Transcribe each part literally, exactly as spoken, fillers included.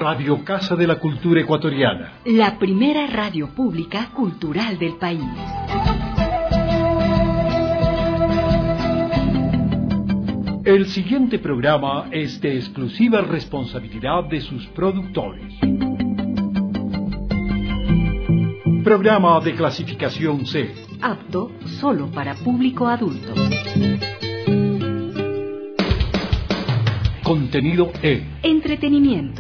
Radio Casa de la Cultura Ecuatoriana. La primera radio pública cultural del país. El siguiente programa es de exclusiva responsabilidad de sus productores. Programa de clasificación C. Apto solo para público adulto. Contenido E. Entretenimiento.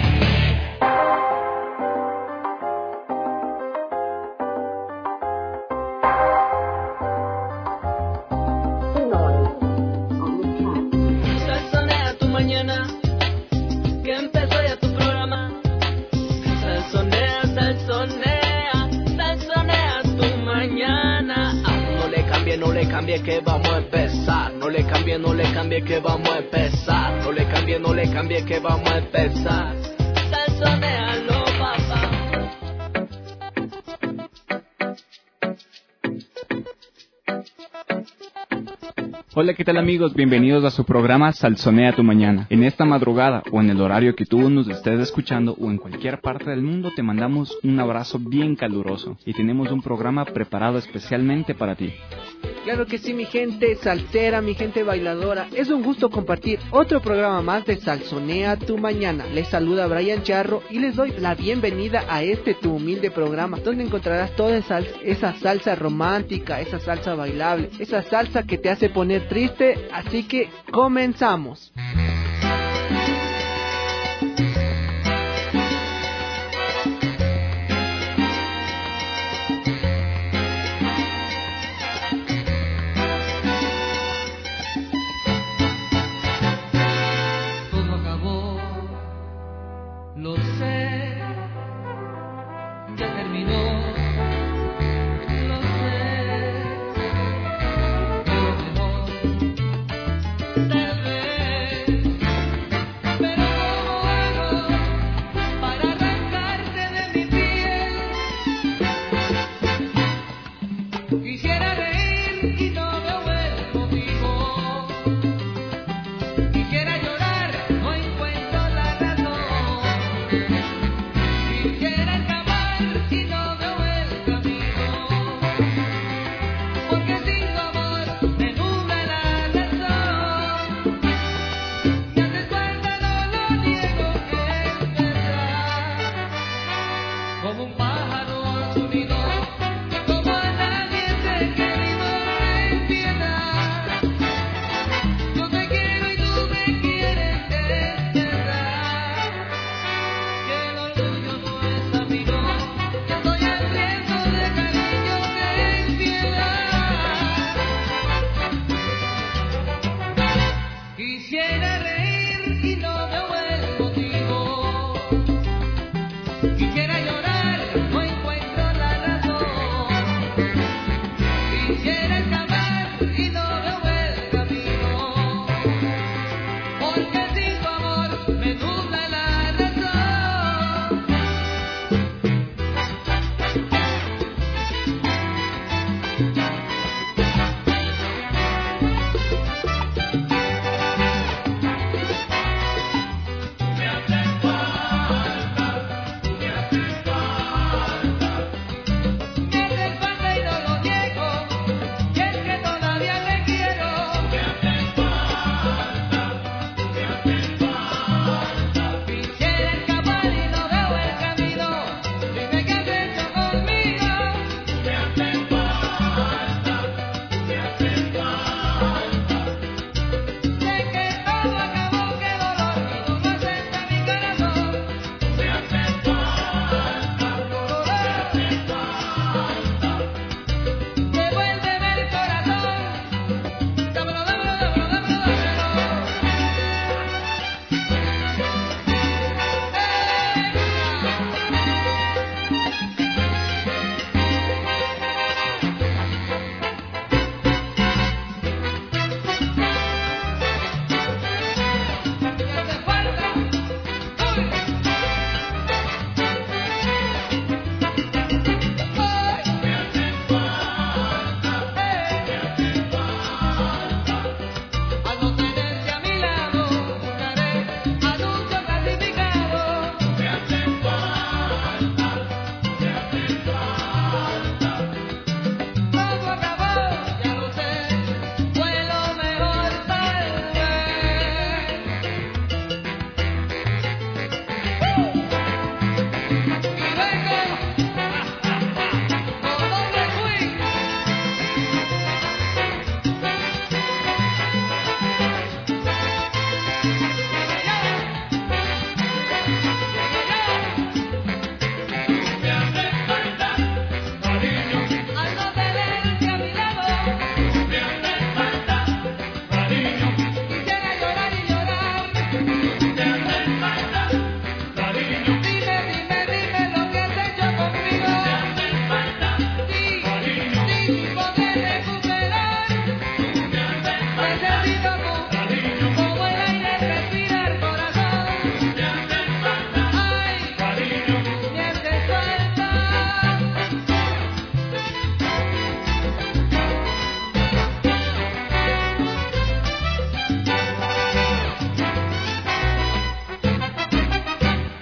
Salsonea tu mañana, que empezó ya tu programa. Salsonea, salsonea, salsonea tu mañana. Ah, no le cambie, no le cambie que vamos a empezar. No le cambie, no le cambie que vamos a empezar. No le cambie, no le cambie que vamos a empezar. Salsonealo, papá. Hola, ¿qué tal amigos? Bienvenidos a su programa Salsonea tu Mañana. En esta madrugada o en el horario que tú nos estés escuchando o en cualquier parte del mundo te mandamos un abrazo bien caluroso y tenemos un programa preparado especialmente para ti. Claro que sí, mi gente salsera, mi gente bailadora. Es un gusto compartir otro programa más de Salsonea tu Mañana. Les saluda Brian Charro y les doy la bienvenida a este tu humilde programa, donde encontrarás toda esa, esa salsa romántica, esa salsa bailable, esa salsa que te hace poner triste. Así que comenzamos.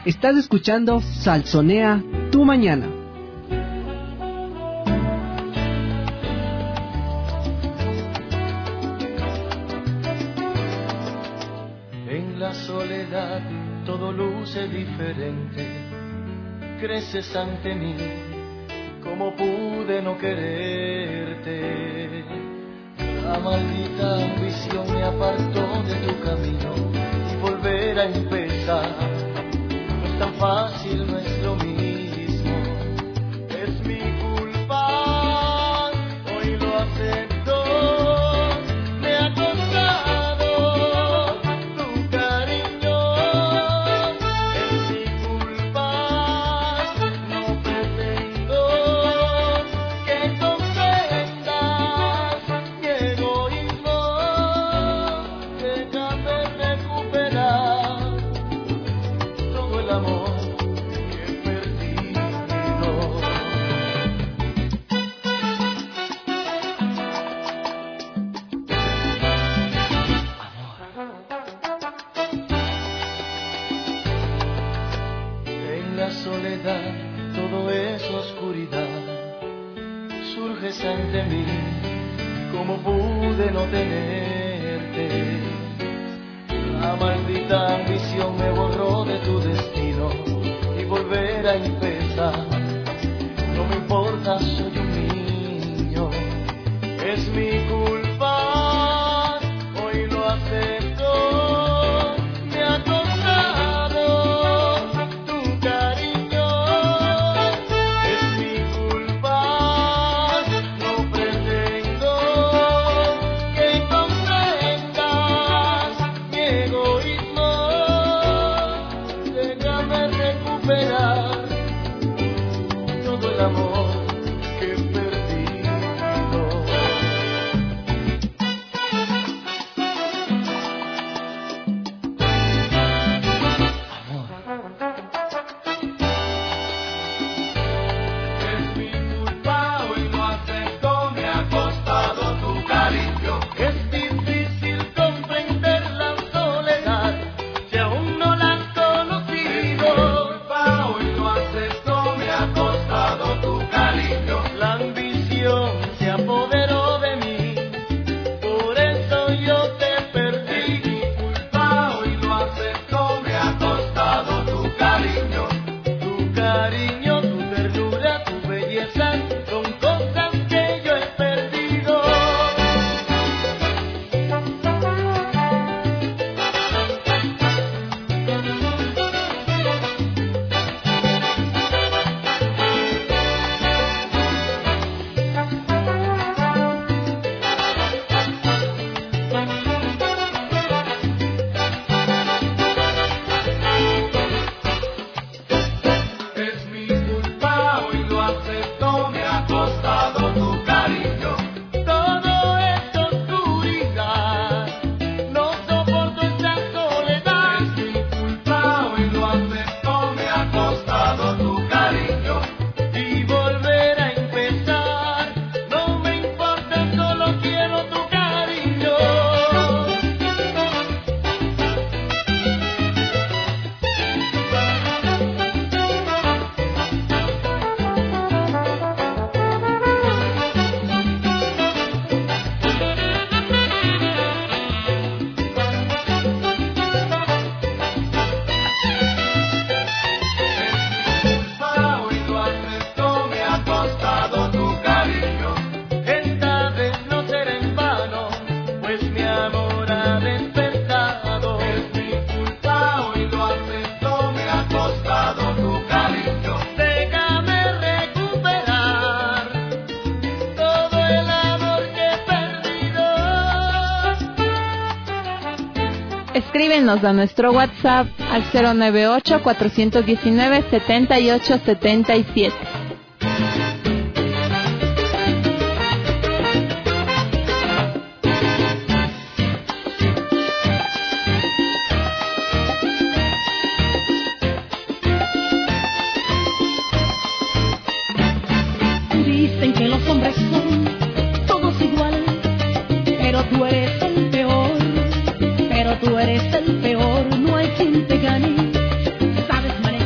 Estás escuchando Salsonea tu mañana. En la soledad todo luce diferente. Creces ante mí, como pude no quererte. La maldita ambición me apartó de tu camino y volver a empezar no es tan fácil, no es lo mismo. Es mi culpa, hoy lo acepto. Me ha costado tu cariño. Es mi culpa, no pretendo que comprendas mi egoísmo. Déjame recuperar todo el amor que he perdido. En la soledad todo es oscuridad. Surges ante mí, como pude no tenerte. La maldita ambición me borró de tu destino y volver a empezar no me importa, soy un niño. Es mi culpa, hoy lo acepto. Me ha costado tu cariño. Es mi culpa, no pretendo que comprendas mi egoísmo. Déjame recuperar todo el amor que he perdido. Es mi culpa, hoy lo acepto, me ha costado tu cariño. Es difícil comprender la soledad si aún no la has conocido. Es mi culpa, hoy lo acepto, me ha costado tu cariño. La ambición se apoderó de mí, por eso yo te perdí. Es mi culpa, hoy lo acepto, me ha costado tu cariño. Tu cariño, tu ternura, tu belleza son cosas que yo he perdido. Es mi culpa, hoy lo acepto, me ha costado tu cariño. Todo es oscuridad, no soporto esta soledad. Es mi culpa, hoy lo acepto, me ha costado tu cariño. Y volver a empezar, no me importa, solo quiero tu cariño. Hoy lo acepto, me ha costado tu cariño. Esta vez no será en vano, pues mi amor ha despertado. Es mi culpa, hoy lo acepto, me ha costado tu cariño. Déjame recuperar todo el amor que he perdido. Escríbenos a nuestro WhatsApp al cero nueve ocho, cuatro uno nueve, siete ocho siete siete. Dicen que los hombres son todos iguales, pero tú eres el peor, pero tú eres el peor, no hay quien te gane, sabes manejar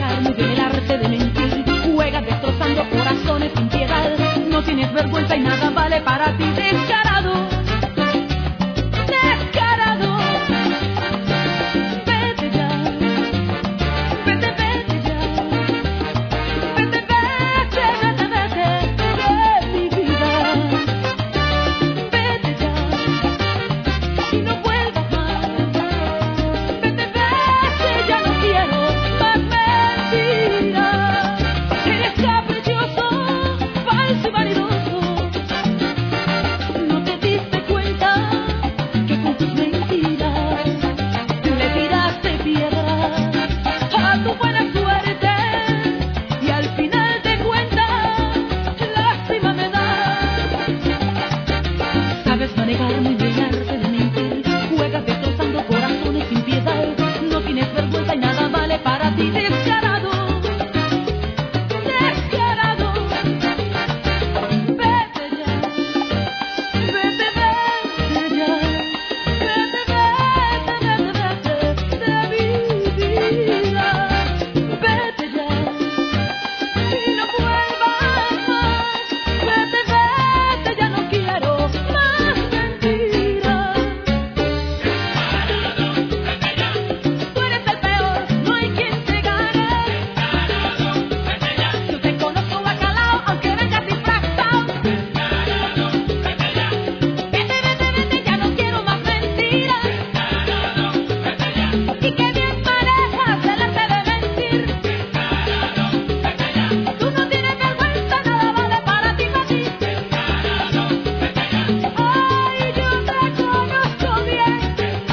vergüenza y nada vale para ti. Descarado, descarado. Vete ya, vete, vete ya. Vete, vete, vete, vete de mi vida. Vete ya y no vuelvas más. Vete, vete, ya no quiero más mentiras. Eres caprichoso, falso y vanidoso. No te diste cuenta que con tus mentiras le tiraste piedra a tu buena suerte y al final de cuentas lástima me da. Sabes manejar muy bien el arte de mentir, juegas destrozando corazones sin piedad. No tienes vergüenza y nada vale para ti. Descarado, descarado. Vete ya, vete, vete ya. Vete, vete, vete, vete de mi vida. Vete ya y no vuelvas más. Vete, vete, ya no quiero más mentiras. Tú eres el peor, no hay quien te gane. Yo te conozco bacalao, aunque vengas disfrazado. Vete, vete, vete, ya no quiero más mentiras. Y que bien manejas el arte de mentir. Tú no tienes vergüenza, nada vale para ti, para ti. Ay, yo te conozco bien.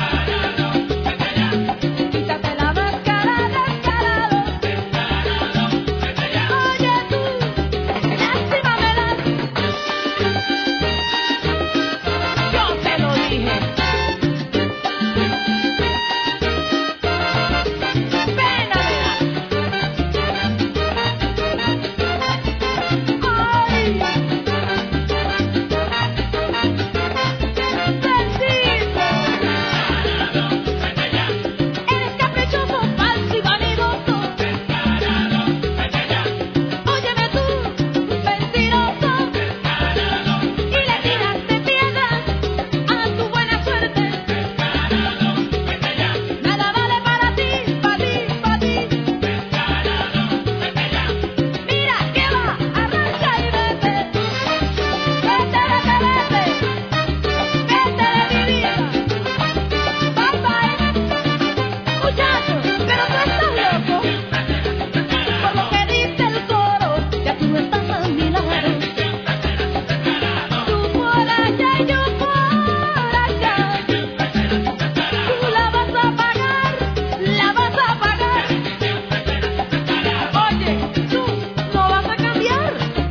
Quítate la máscara, descarado. Oye tú, lástima me das. Yo te lo dije. Pena me das. Ay, bendito. Eres caprichoso, falso y vanidoso. Óyeme tú, mentiroso. Y le tiraste piedras a tu buena suerte. Nada vale para ti, para ti, para ti. Mira que va, arranca y vete. Vete, vete, vete. Vete de mi vida. Bye, bye. Muchacho, pero tú estás loco. Por lo que dice el coro, ya tú no estás a mi lado. Tú por allá y yo por acá. Tú la vas a pagar, la vas a pagar. Oye, tú no vas a cambiar.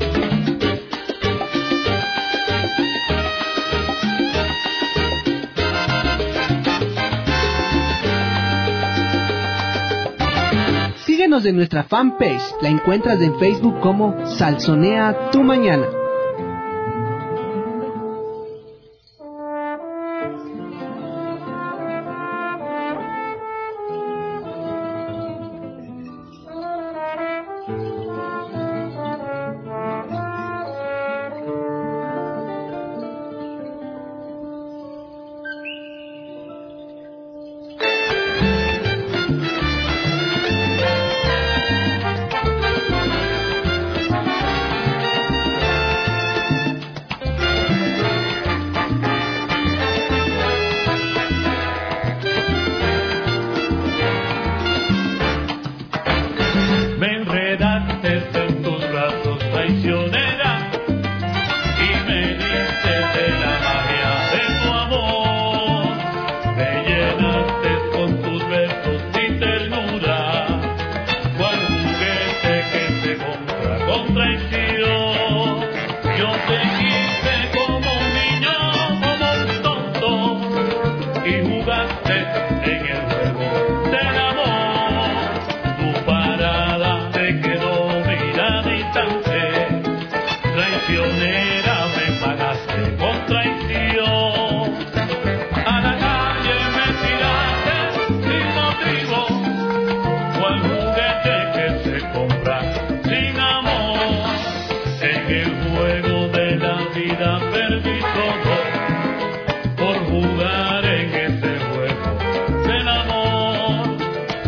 Síguenos en nuestra fanpage, la encuentras en Facebook como Salsonea tu Mañana.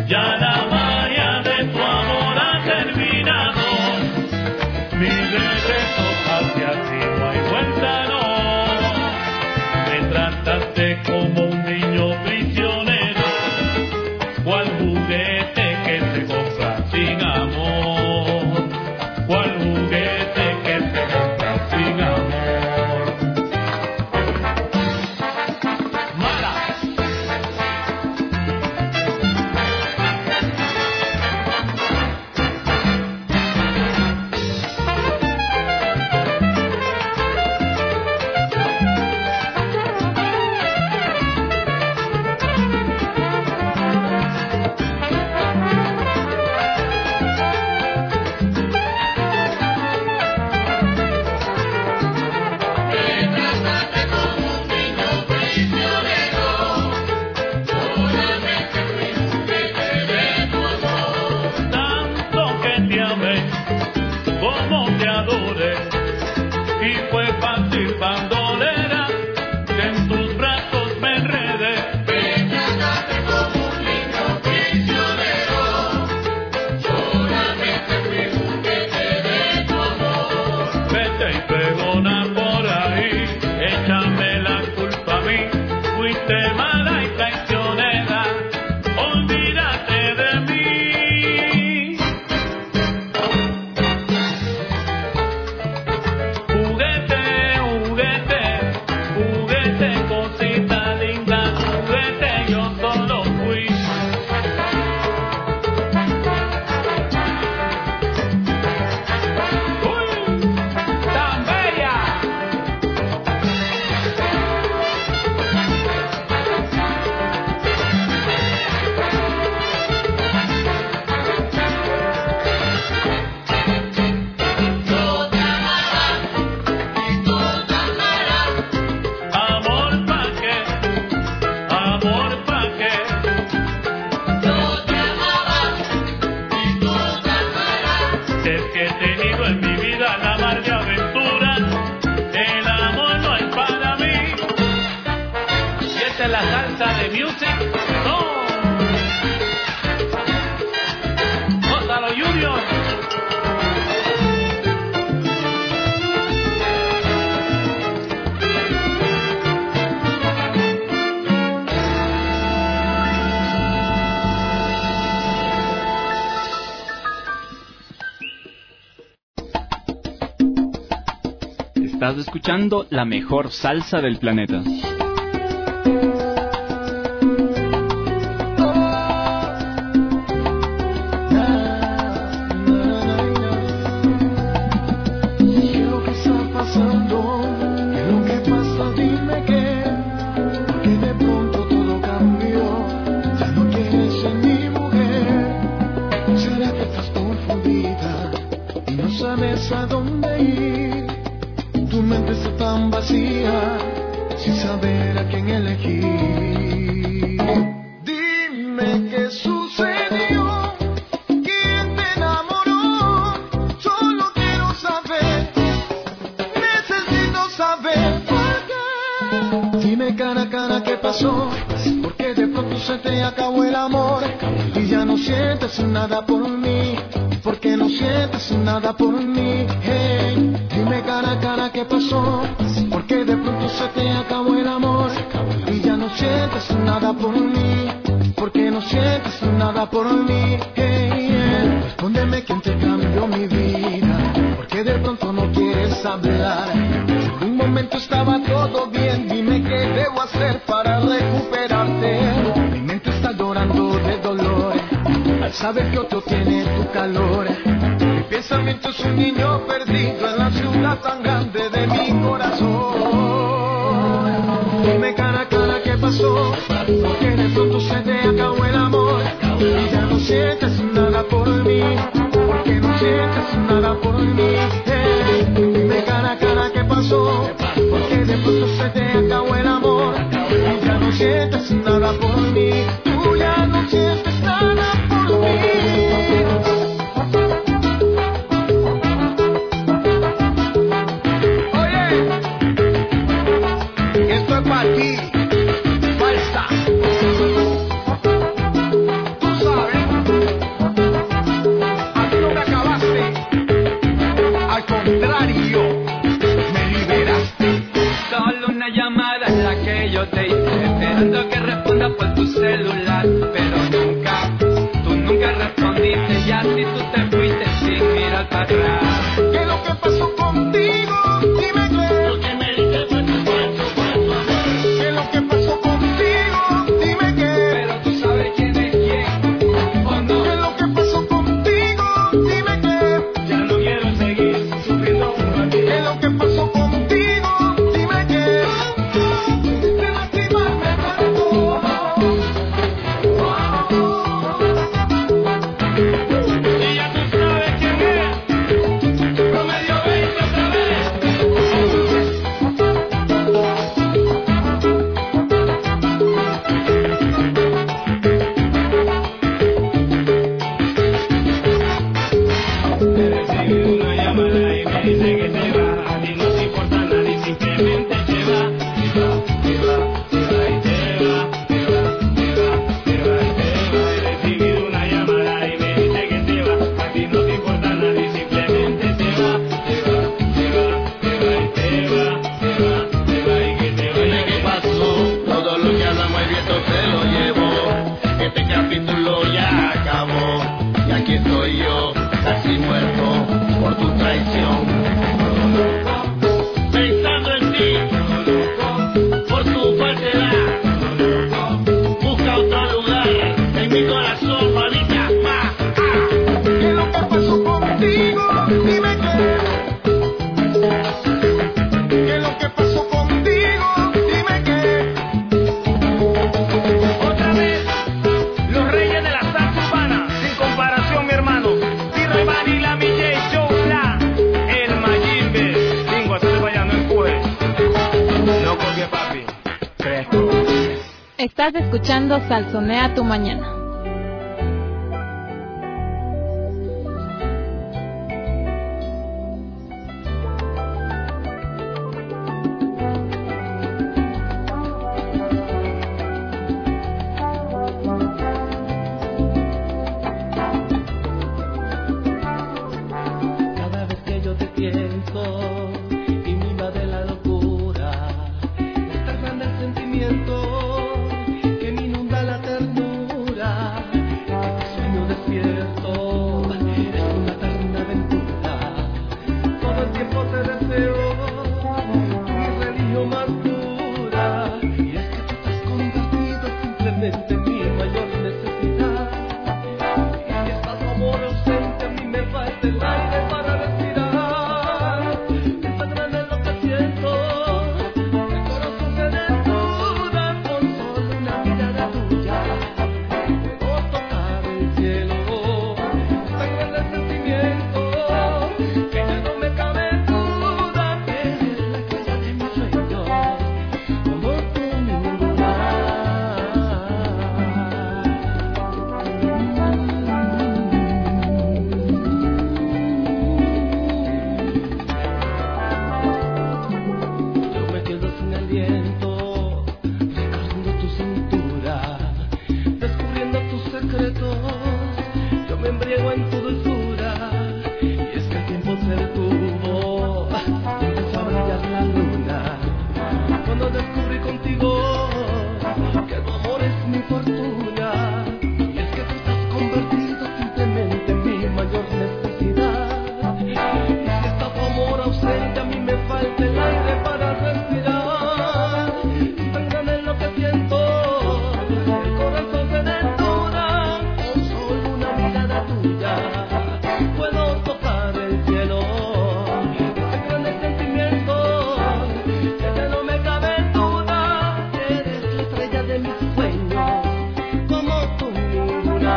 Ya la magia de tu amor ha terminado. Mi regreso hacia ti no hay vuelta, no. Me trataste como un niño prisionero, cual juguete que se compra sin amor, cual juguete que se compra sin amor. Mala. Tanto que te amé, como te adoré, y fue fácil bandolera, que en tus brazos me enredé. Me trataste como un niño prisionero, solamente fui juguete de tu amor. Vete y pregona por ahí, échame la culpa a mí, fuiste mala y traicionera, olvídate de mí. Juguete, juguete, juguete, cosita linda, juguete, yo solo fui. ¡Uy! ¡Tan bella! Amor pa' qué, amor pa' qué. Yo te amaba y tú te amarás. Es que he tenido en mi vida la mar de aventura, el amor no es para mí. Y esta es la salsa de Music. ¡No! ¡Gózalo, Junior! Estás escuchando la mejor salsa del planeta. ¿Qué es lo que está pasando? ¿Qué es lo que pasa? Dime qué. Porque de pronto todo cambió. Ya no quieres ser mi mujer. ¿Será que estás confundida y no sabes a dónde ir? Tu mente está tan vacía, sin saber a quién elegir. Dime qué sucedió, quién te enamoró. Solo quiero saber, necesito saber por qué. Dime cara a cara qué pasó, porque de pronto se te acabó el amor y ya no sientes nada por mí. Porque no sientes nada por mí, hey. Dime cara a cara qué pasó, porque de pronto se te acabó el amor y ya no sientes nada por mí. Porque no sientes nada por mí, hey, hey. Respóndeme quién te cambió mi vida, porque de pronto no quieres hablar. En un momento estaba todo bien, dime qué debo hacer para recuperarte. Mi mente está llorando de dolor al saber que otro tiene tu calor. Mi pensamiento es un niño perdido en la ciudad tan grande de mi corazón. Dime cara a cara qué pasó, porque de pronto se te acabó el amor y ya no sientes nada por mí. Porque no sientes nada por mí, hey. Dime cara a cara qué pasó, porque de pronto se te acabó el amor y ya no sientes nada por mí. Tú ya no sientes nada por mí. Aquí, falsa. Tú sabes. casi muerto por tu traición. Pensando en ti, por tu falsedad, busca otro lugar en mi corazón, mamita. Ah, ah. ¿Qué es lo que pasó contigo? Dime qué. ¿Qué es lo que pasó contigo? Dime qué. Otra vez, los reyes de la salsa urbana, sin comparación, mi hermano. Tiro y Vanilla, mi J. Show, la, el Mayimbe. Lingua, se vaya, no fue. No colgué, papi. Fresco. Estás escuchando Salsonea tu mañana. Cada vez que yo te pienso y me invade la locura, es tan grande el sentimiento que me inunda la ternura, que te sueño despierto, es una eterna aventura, todo el tiempo te deseo, mi religión más pura, y es que tú estás convertido simplemente en mi mayor necesidad. Y si estás amor ausente, a mí me falta el aire para respirar. Es tan grande lo que siento, el corazón se desnuda con solo una mirada tuya. Puedo tocar el cielo, es tan grande el sentimiento que ya no me cabe duda que eres la estrella de mis sueños, como tú ninguna. Yo me quedo sin aliento, recorriendo tu cintura, descubriendo tus secretos. Yo me embriago en tu dulzura, y es que el tiempo se detuvo, y empezó a brillar la luna. Cuando descubrí contigo que tu amor es mi fortuna, y es que tú estás convertido simplemente en mi mayor necesidad. Y si está tu amor ausente, a mí me falta el aire para respirar. Es tan grande lo que siento, el corazón se desnuda con solo una mirada tuya. Puedo tocar el cielo, es tan grande el sentimiento que ya no me cabe duda que eres la estrella de mis sueños, como tú ninguna.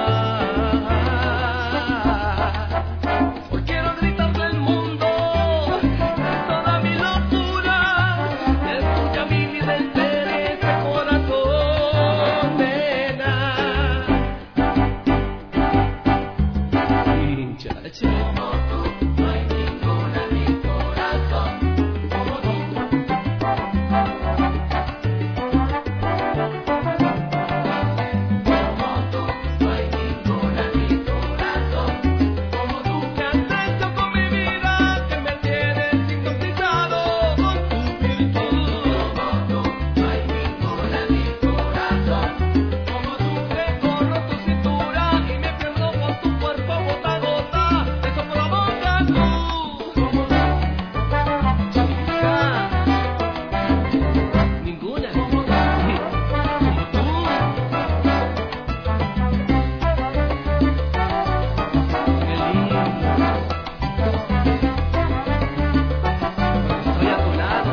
Hoy quiero gritarle al mundo toda mi locura, escucha mi vida entera ese corazón, nena. Muchacha. Como tú, no hay ninguna en mi corazón, como tú. Como tú, no hay ninguna en mi corazón, como tú. Que has hecho con mi vida, que me tienes hipnotizado con tu virtud. Como tú, no hay ninguna en mi corazón, como tú. Recorro tu cintura y me pierdo por tu cuerpo gota a gota, eso provoca tú. Como tú, chica, ninguna, como tú, como tú. Qué lindo. Estoy a tu lado.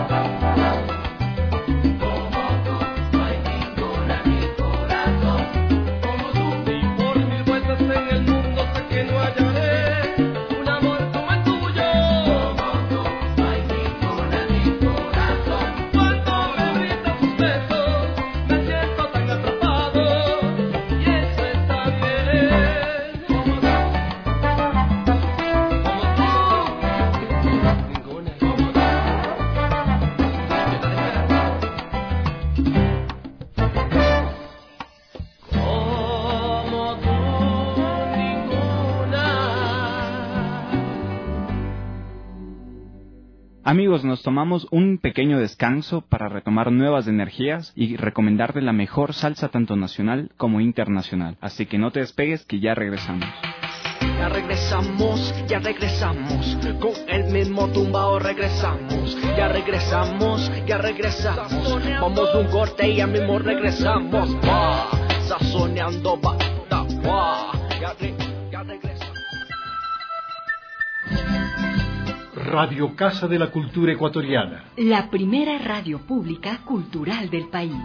Como tú, no hay ninguna en mi corazón, como tú. Y por mil vueltas en el mundo sé que no hallaré un amor como el tuyo. Como tú, no hay ninguna en mi corazón. Cuando me brindas tus besos, me siento tan atrapado, y eso está bien. Como tú, como tú, ninguna, como tú. Yo te deseo. Como tú, ninguna. Amigos, nos tomamos un pequeño descanso para retomar nuevas energías y recomendarte la mejor salsa tanto nacional como internacional. Así que no te despegues que ya regresamos. Ya Ya regresamos, ya regresamos, con el mismo tumbao regresamos. Ya regresamos, ya regresamos, vamos un corte y ya mismo regresamos. Va, sazoneando banda, va, ya, re, ya regresamos. Radio Casa de la Cultura Ecuatoriana. La primera radio pública cultural del país.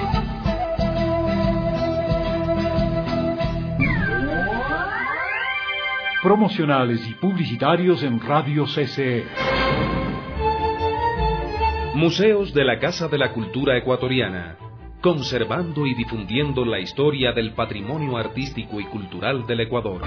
Promocionales y publicitarios en Radio C C E. Museos de la Casa de la Cultura Ecuatoriana, conservando y difundiendo la historia del patrimonio artístico y cultural del Ecuador.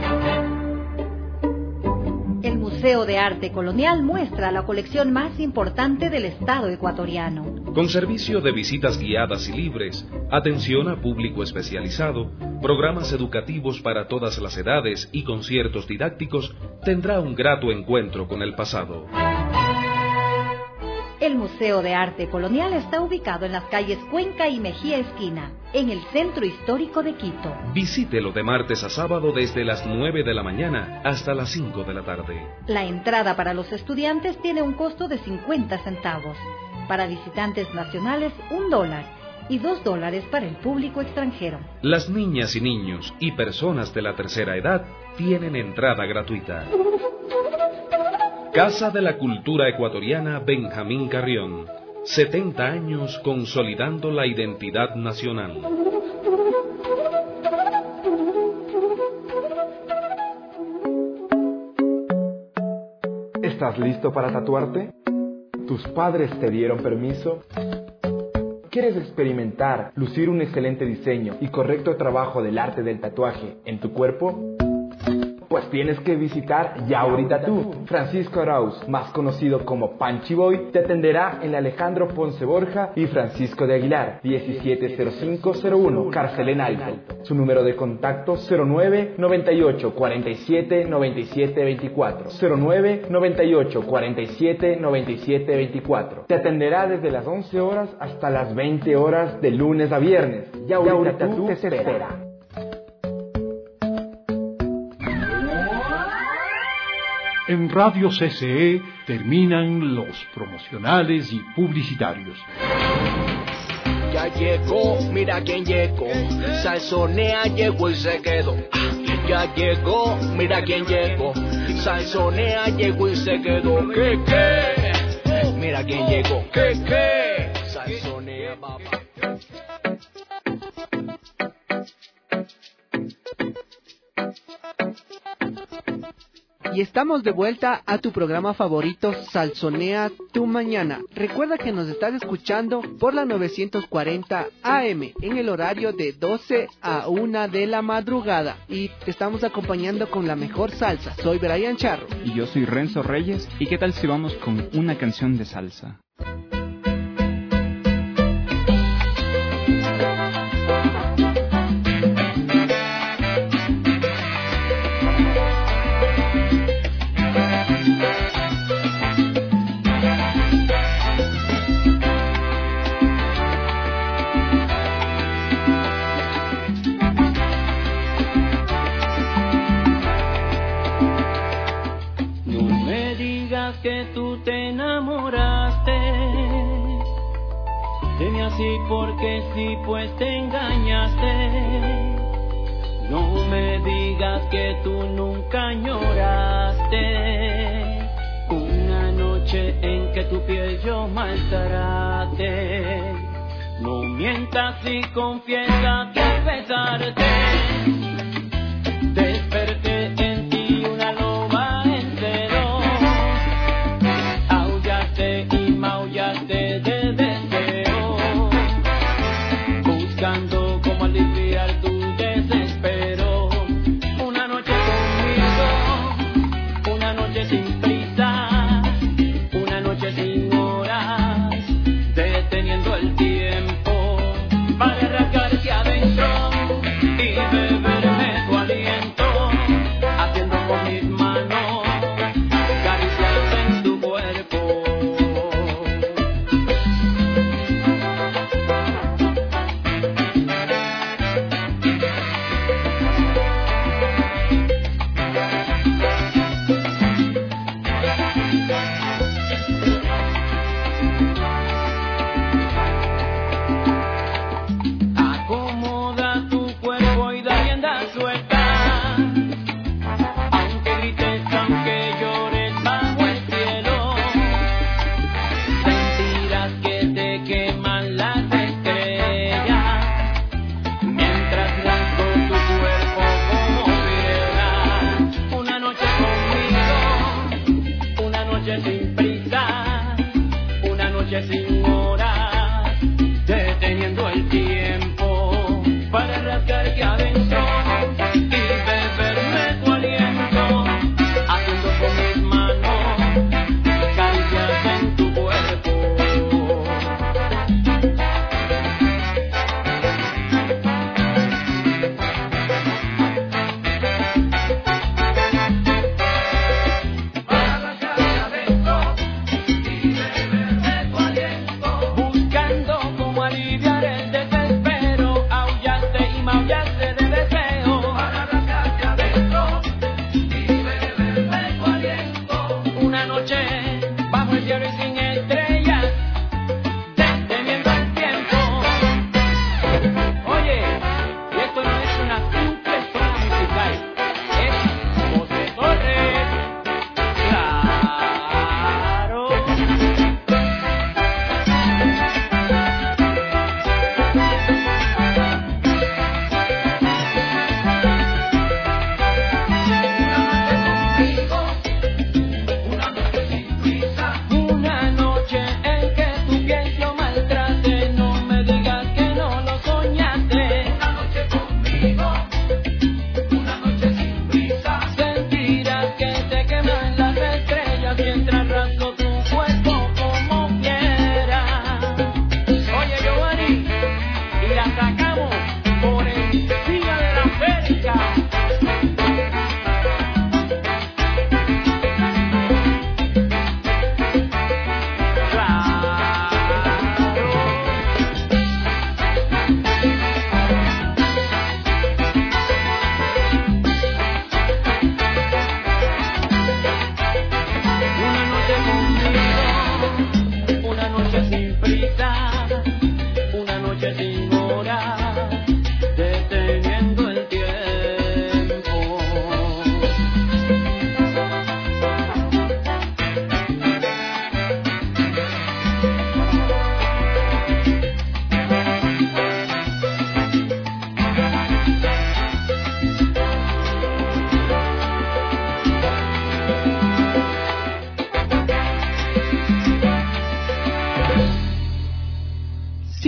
El Museo de Arte Colonial muestra la colección más importante del Estado ecuatoriano. Con servicio de visitas guiadas y libres, atención a público especializado, programas educativos para todas las edades y conciertos didácticos, tendrá un grato encuentro con el pasado. El Museo de Arte Colonial está ubicado en las calles Cuenca y Mejía Esquina, en el centro histórico de Quito. Visítelo de martes a sábado desde las nueve de la mañana hasta las cinco de la tarde. La entrada para los estudiantes tiene un costo de cincuenta centavos. Para visitantes nacionales, un dólar. Y dos dólares para el público extranjero. Las niñas y niños y personas de la tercera edad tienen entrada gratuita. Casa de la Cultura Ecuatoriana Benjamín Carrión. setenta años consolidando la identidad nacional. ¿Estás listo para tatuarte? ¿Tus padres te dieron permiso? ¿Quieres experimentar, lucir un excelente diseño y correcto trabajo del arte del tatuaje en tu cuerpo? Pues tienes que visitar Yauri Tattoo. Francisco Arauz, más conocido como Panchi Boy, te atenderá en Alejandro Ponce Borja y Francisco de Aguilar, diecisiete cero cinco cero uno, Carcelén Alto. Su número de contacto cero nueve noventa y ocho cuarenta y siete noventa y siete veinticuatro, cero nueve noventa y ocho cuarenta y siete noventa y siete veinticuatro. Te atenderá desde las once horas hasta las veinte horas de lunes a viernes. Yauri, Yauri Tattoo te espera. En Radio C C E terminan los promocionales y publicitarios. Ya llegó, mira quién llegó. Salsonea llegó y se quedó. Ya llegó, mira quién llegó. Salsonea llegó y se quedó. ¿Qué, qué? Mira quién llegó. ¿Qué, qué? Salsonea, papá. Y estamos de vuelta a tu programa favorito, Salsonea tu Mañana. Recuerda que nos estás escuchando por la novecientos cuarenta A M en el horario de doce a una de la madrugada. Y te estamos acompañando con la mejor salsa. Soy Brian Charro. Y yo soy Renzo Reyes. ¿Y qué tal si vamos con una canción de salsa? Que tú te enamoraste de mí así porque sí, pues te engañaste. No me digas que tú nunca lloraste una noche en que tu piel yo maltraté. No mientas y confiesa que al besarte desperté en ti una loba en celo. Aullaste y maullaste de deseo, buscando cómo aliviar tu desespero. Una noche conmigo, una noche sin prisa, una noche sin horas, deteniendo el tiempo para arrancarte adentro y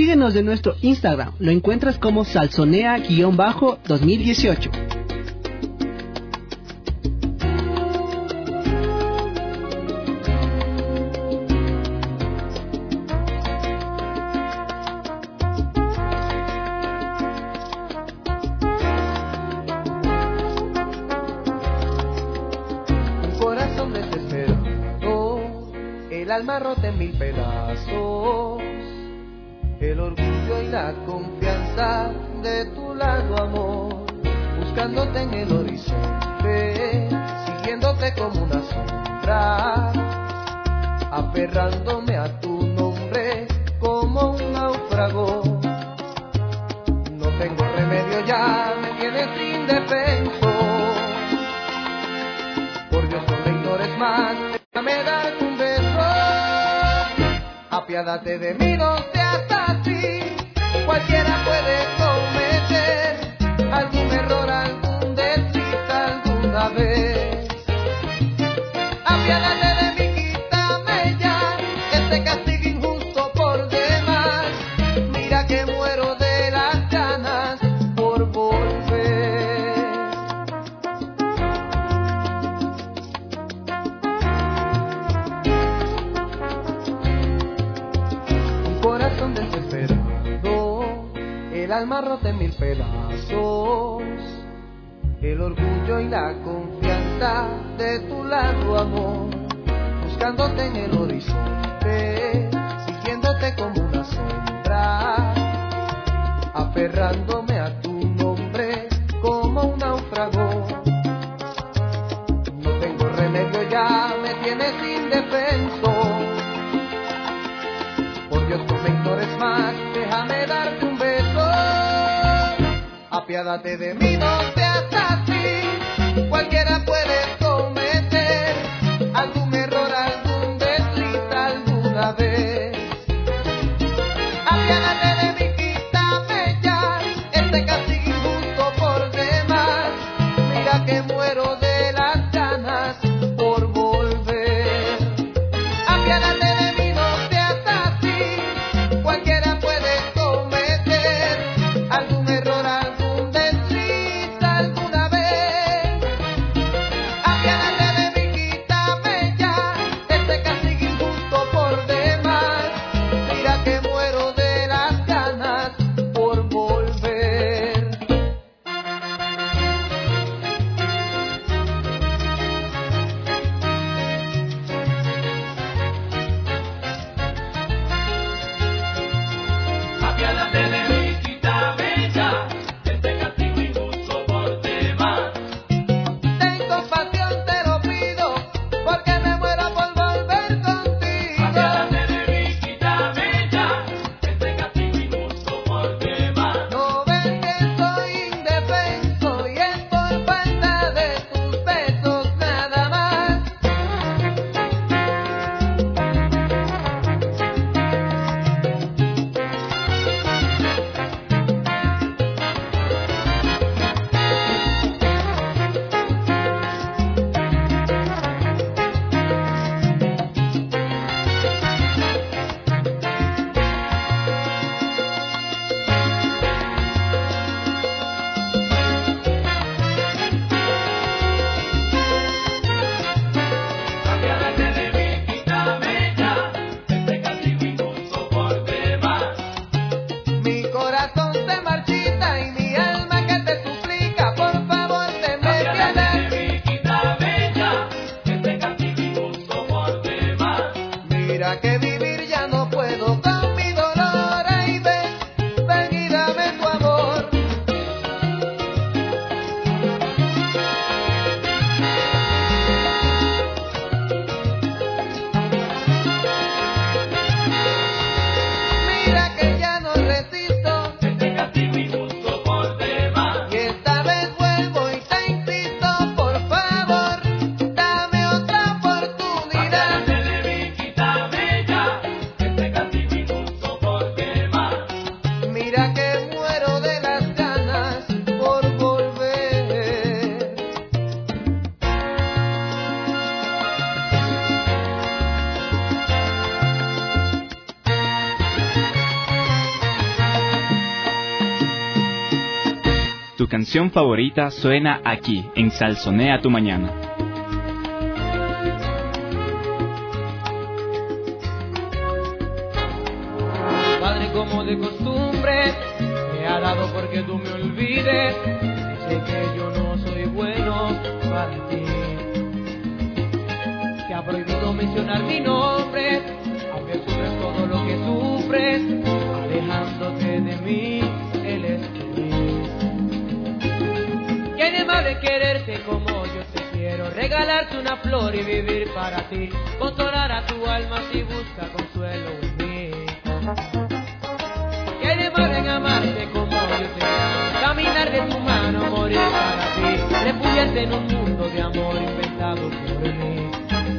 Síguenos en nuestro Instagram, lo encuentras como salsonea-dos mil dieciocho. El alma rota en mil pedazos, el orgullo y la confianza de tu lado, amor, buscándote en el horizonte, siguiéndote como una sombra, aferrándome a tu nombre como un náufrago. No tengo remedio, ya me tienes indefenso. Por Dios, no me ignores más, déjame darte un beso. Apiádate de mí, no seas así. Cualquiera puede cometer algún error, algún desliz alguna vez. Apiádate de mí, quítame ya este castigo injusto por demás. Mira que muero de las ganas por volver. Corazón desesperado, el alma rota en mil pedazos, el orgullo y la confianza de tu lado, amor, buscándote en el horizonte, siguiéndote como una sombra, aferrándome a tu nombre como un náufrago. No tengo remedio, ya me tienes indefenso. Dios, no me ignores más, déjame darte un beso. Apiádate de mí, no seas así. Cualquiera puede cometer algún error, algún desliz alguna vez. Apiádate de mí, quítame ya este castigo injusto por demás. Mira que muero de las ganas por volver. Apiádate de mí, no seas cualquiera puede cometer algún error, algún desliz alguna vez. su canción favorita suena aquí, en Salsonea tu Mañana. Padre, como de costumbre, me ha dado porque tú me olvides. Dice que yo no soy bueno para ti. Te ha prohibido mencionar mi nombre, aunque sufres todo lo que sufres, alejándote de mí, él es feliz. ¿Quién es más de quererte como yo te quiero? Regalarte una flor y vivir para ti, consolar a tu alma si busca consuelo en mí. ¿Quién es más de amarte como yo te amo? Caminar de tu mano, morir para ti, refugiarte en un mundo de amor inventado por mí.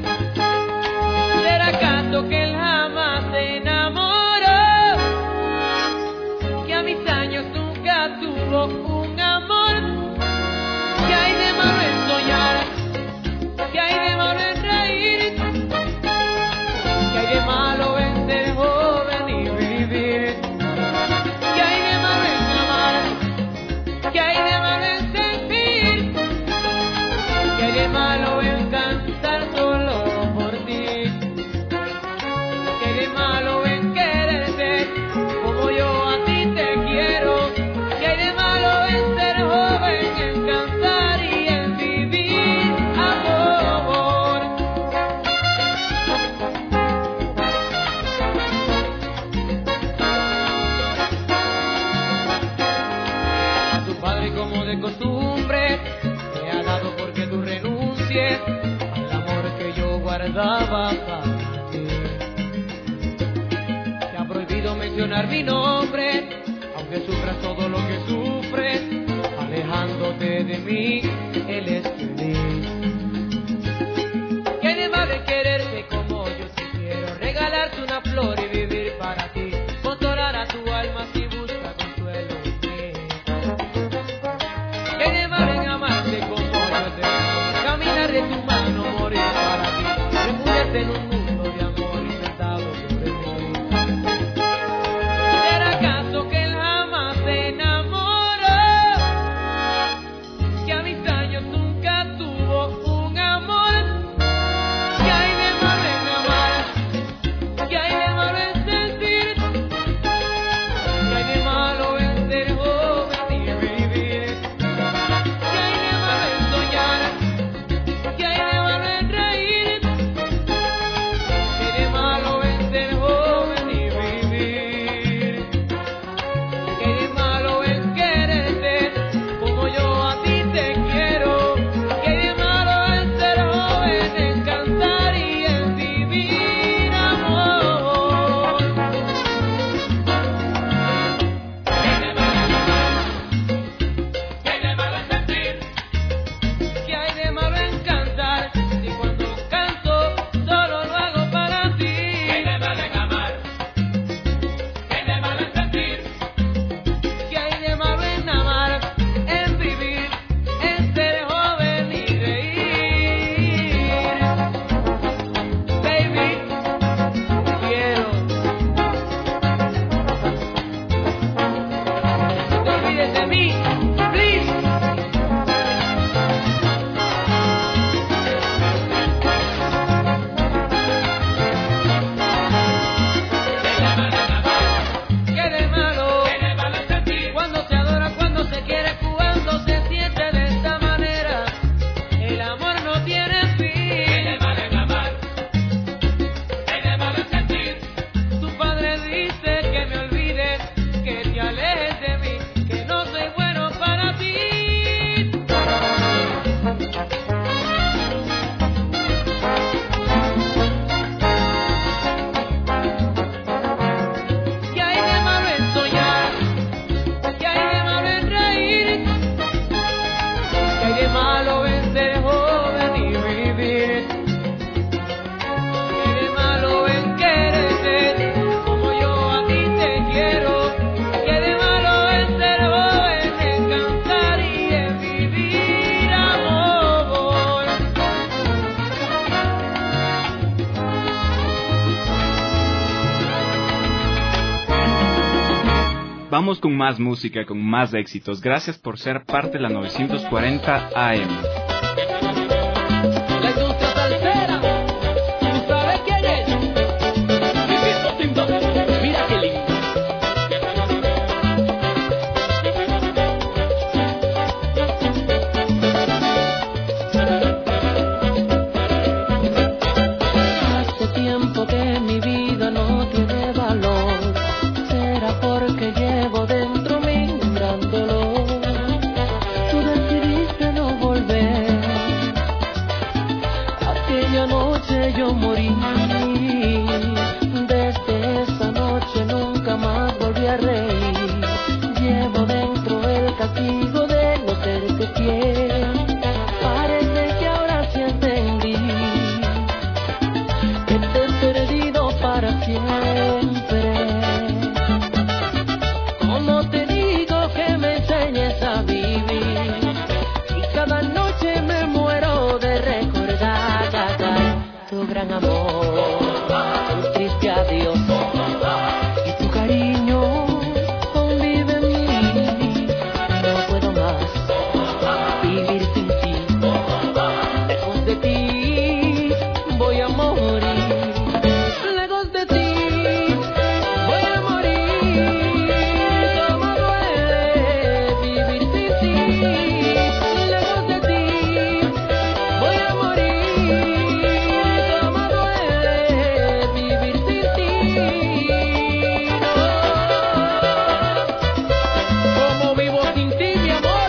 ¿Será acaso que él jamás se enamoró? Que a mis años nunca tuvo un amor. ¿Qué hay de malo en soñar? ¿Qué hay de malo en reír? ¿Qué hay de malo en ser joven y vivir? ¿Qué hay de malo en amar? ¿Qué hay de malo en sentir? ¿Qué hay de malo en cantar solo por ti? ¿Qué hay de malo en quererte como yo a ti te quiero? ¿Qué hay de malo en ser joven, en cantar y en vivir amor? A tu padre como de costumbre te ha dado porque tú renuncies al amor que yo guardaba para ti. Te ha prohibido mencionar mi nombre, aunque sufras todo lo que sufres, alejándote de mí, él es feliz. ¿Quién es más de quererte como yo te quiero? Regalarte una flor y vivir para ti, consolar a tu alma si busca consuelo en mí. ¿Quién es más de amarte como yo te amo? Caminar de tu mano, morir para ti, refugiarte en un mundo de amor inventado por mí. ¿Será acaso que él jamás se enamoró? Que a mis años nunca tuvo un amor. ¿Qué hay de malo en amar? ¿Qué hay de malo en sentir? ¿Qué hay de malo en ser joven y vivir? ¿Qué hay de malo en soñar? ¿Qué hay de malo en reír? Vamos con más música, con más éxitos. Gracias por ser parte de la novecientos cuarenta A M. La industria salsera, ¿tú sabes quién es? Luisito Tinto, mira qué lindo. Hace tiempo que mi vida no tiene valor. Será porque llevo dentro mí un gran dolor. Tú decidiste no volver. Aquella noche yo morí. Desde esa noche nunca más volví a reír. Llevo dentro el castigo de no serte fiel. Parece que ahora sí entendí que te he perdido para siempre. Como te digo que me enseñes a vivir, y cada noche me muero de recordar tu gran amor, tu triste adiós y tu cariño convive en mí. No puedo más vivir sin ti, lejos de ti voy a morir. Lejos de ti voy a morir. Cómo duele vivir sin ti. Lejos de ti voy a morir. Cómo duele vivir sin ti. Cómo vivo sin ti, mi amor.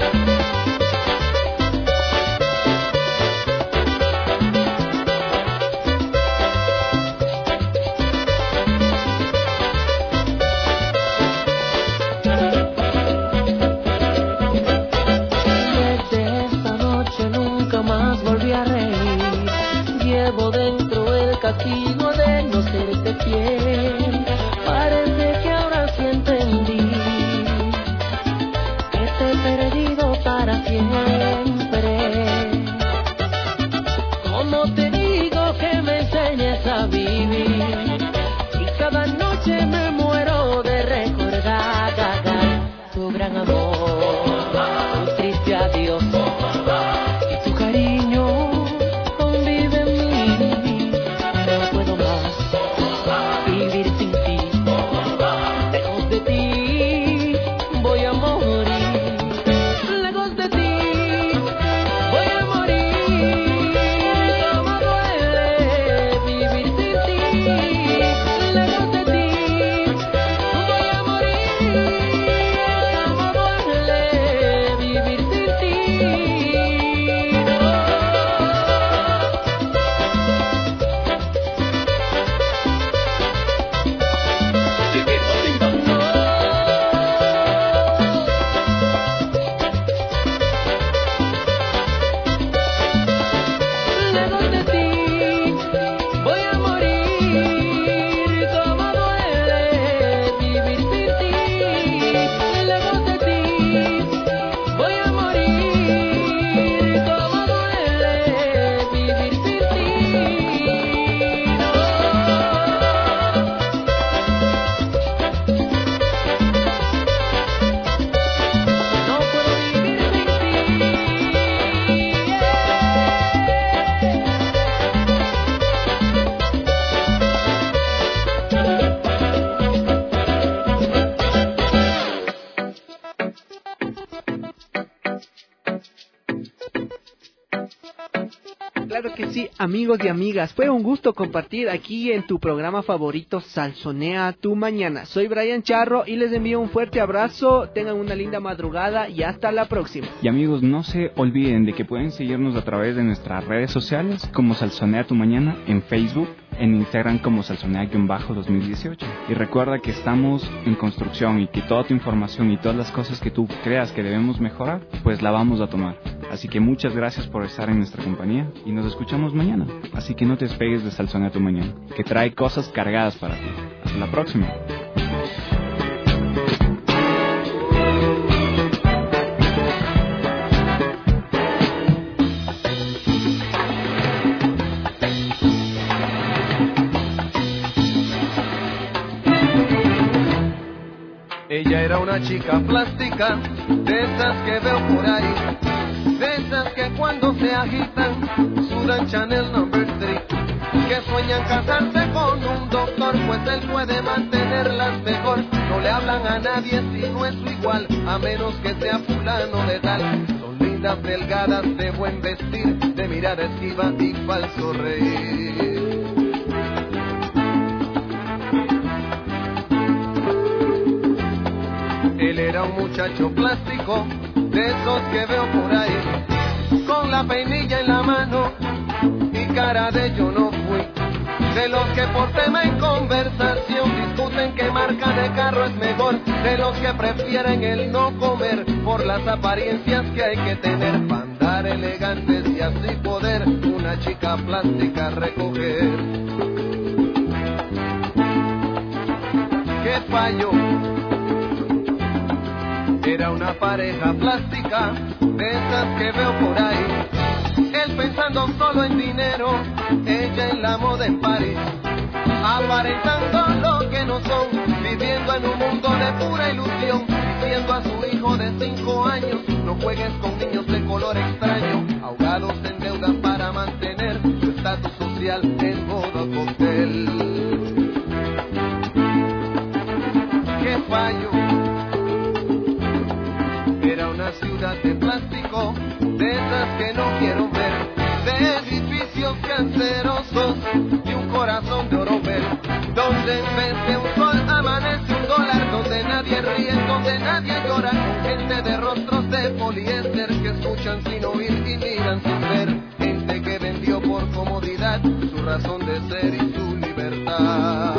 Desde esa noche nunca más volví a reír. Llevo dentro el castigo de no serte fiel. Parece que ahora sí entendí que te he perdido para siempre. Como te digo que me enseñes a vivir, y cada noche me muero de recordar tu gran amor, tu triste adiós y tu cariño convive en mí. No puedo más vivir sin ti, lejos de ti voy a morir. Lejos de ti voy a morir. Cómo duele vivir sin ti. Lejos de ti voy a morir. Cómo duele vivir sin ti. Lejos de ti voy a morir. Cómo duele vivir sin ti. Lejos de ti voy a morir. Cómo duele vivir sin ti. No puedo vivir sin ti. Claro que sí, amigos y amigas, fue un gusto compartir aquí en tu programa favorito Salsonea tu Mañana. Soy Brian Charro y les envío un fuerte abrazo, tengan una linda madrugada y hasta la próxima. Y amigos, no se olviden de que pueden seguirnos a través de nuestras redes sociales como Salsonea tu Mañana en Facebook, en Instagram como Salsonea-dos mil dieciocho. Y recuerda que estamos en construcción y que toda tu información y todas las cosas que tú creas que debemos mejorar, pues la vamos a tomar. Así que muchas gracias por estar en nuestra compañía y nos escuchamos mañana. Así que no te despegues de Salsonea tu Mañana, que trae cosas cargadas para ti. Hasta la próxima. Ella era Era una chica plástica, de esas que veo por ahí, de esas que cuando se agitan sudan Chanel number three, que sueñan casarse con un doctor, pues él puede mantenerlas mejor. No le hablan a nadie si no es su igual, a menos que sea fulano de tal. Son lindas, delgadas, de buen vestir, de mirada esquiva y falso reír. Él era un muchacho plástico, de esos que veo por ahí, con la peinilla en la mano y cara de yo no fui. De los que por tema en conversación discuten qué marca de carro es mejor, de los que prefieren el no comer por las apariencias que hay que tener para andar elegantes y así poder una chica plástica recoger. ¿Qué falló? Era una pareja plástica, de esas que veo por ahí. Él pensando solo en dinero, ella en la moda en París. Aparentando lo que no son, viviendo en un mundo de pura ilusión. Diciendo a su hijo de cinco años, no juegues con niños de color extraño. Ahogados en deudas para mantener su estatus social en modo cóctel. ¿Qué fallo? Era una ciudad de plástico, de esas que no quiero ver, de edificios cancerosos y un corazón de oro ver, donde en vez de un sol amanece un dólar, donde nadie ríe, donde nadie llora, gente de rostros de poliéster que escuchan sin oír y miran sin ver, gente que vendió por comodidad su razón de ser y su libertad.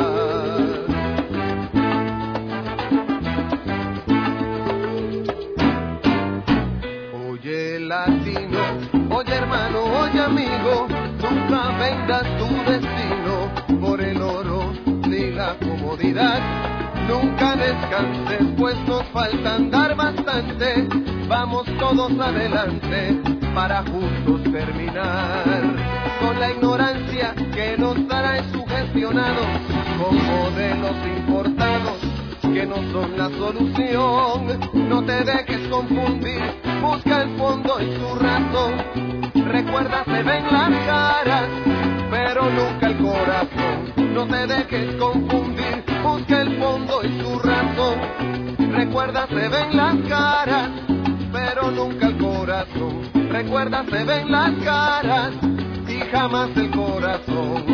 Latino, oye hermano, oye amigo, nunca vendas tu destino por el oro ni la comodidad. Nunca descanses, pues nos falta andar bastante. Vamos todos adelante para juntos terminar con la ignorancia que nos trae sugestionados con modelos importados que no son la solución. No te dejes confundir, busca el fondo y su razón. Recuerda, se ven las caras, pero nunca el corazón. No te dejes confundir, busca el fondo y su razón. Recuerda, se ven las caras, pero nunca el corazón. Recuerda, se ven las caras y jamás el corazón.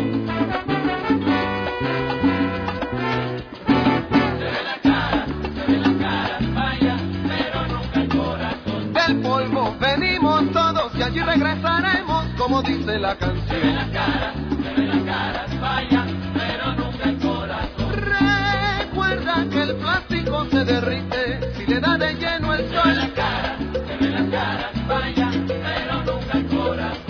Del polvo venimos todos y allí regresaremos, como dice la canción. Se ven las caras, se ven las caras, vaya, pero nunca el corazón. Recuerda que el plástico se derrite si le da de lleno el sol. Se ven las caras, se ven las caras, vaya, pero nunca el corazón.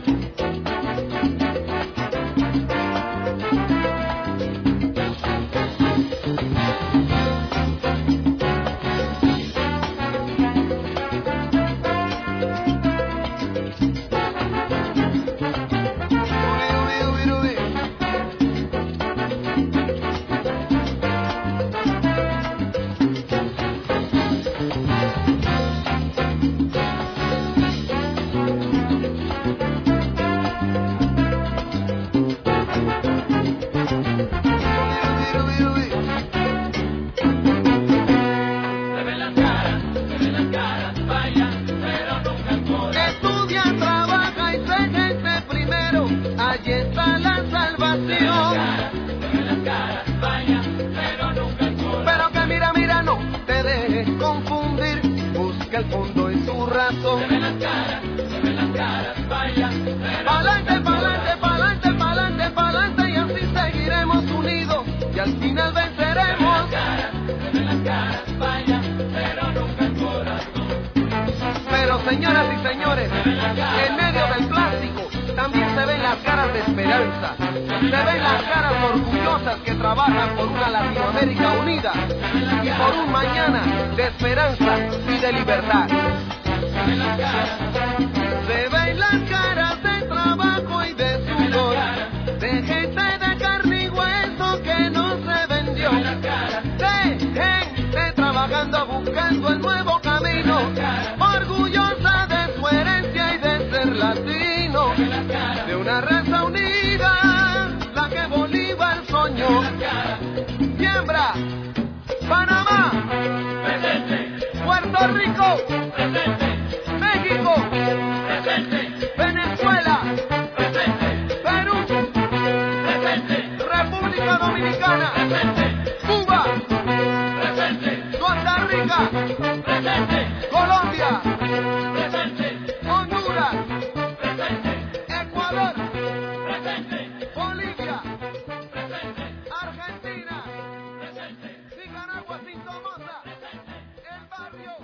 Señoras y señores, en medio del plástico también se ven las caras de esperanza, se ven las caras orgullosas que trabajan por una Latinoamérica unida y por un mañana de esperanza y de libertad. Se ven las caras de trabajo y de sudor, de gente de carne y hueso que no se vendió, de gente trabajando México, presente. México, presente. Venezuela, presente. Perú, presente. República Dominicana, presente. Cuba, presente. Costa Rica, presente. Colombia, presente. Honduras, presente. Ecuador, presente. Bolivia, presente. Argentina, presente. Nicaragua, sin Somoza, el barrio.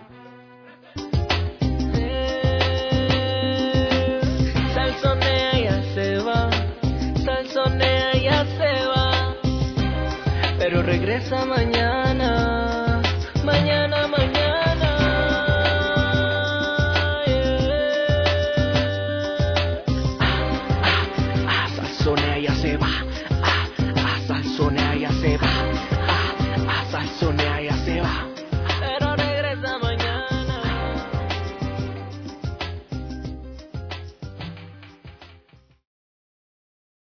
Salsonea ya se va, salsonea ya se va, pero regresa mañana, mañana, mañana. Yeah. Ah, ah, ah, salsonea ya se va,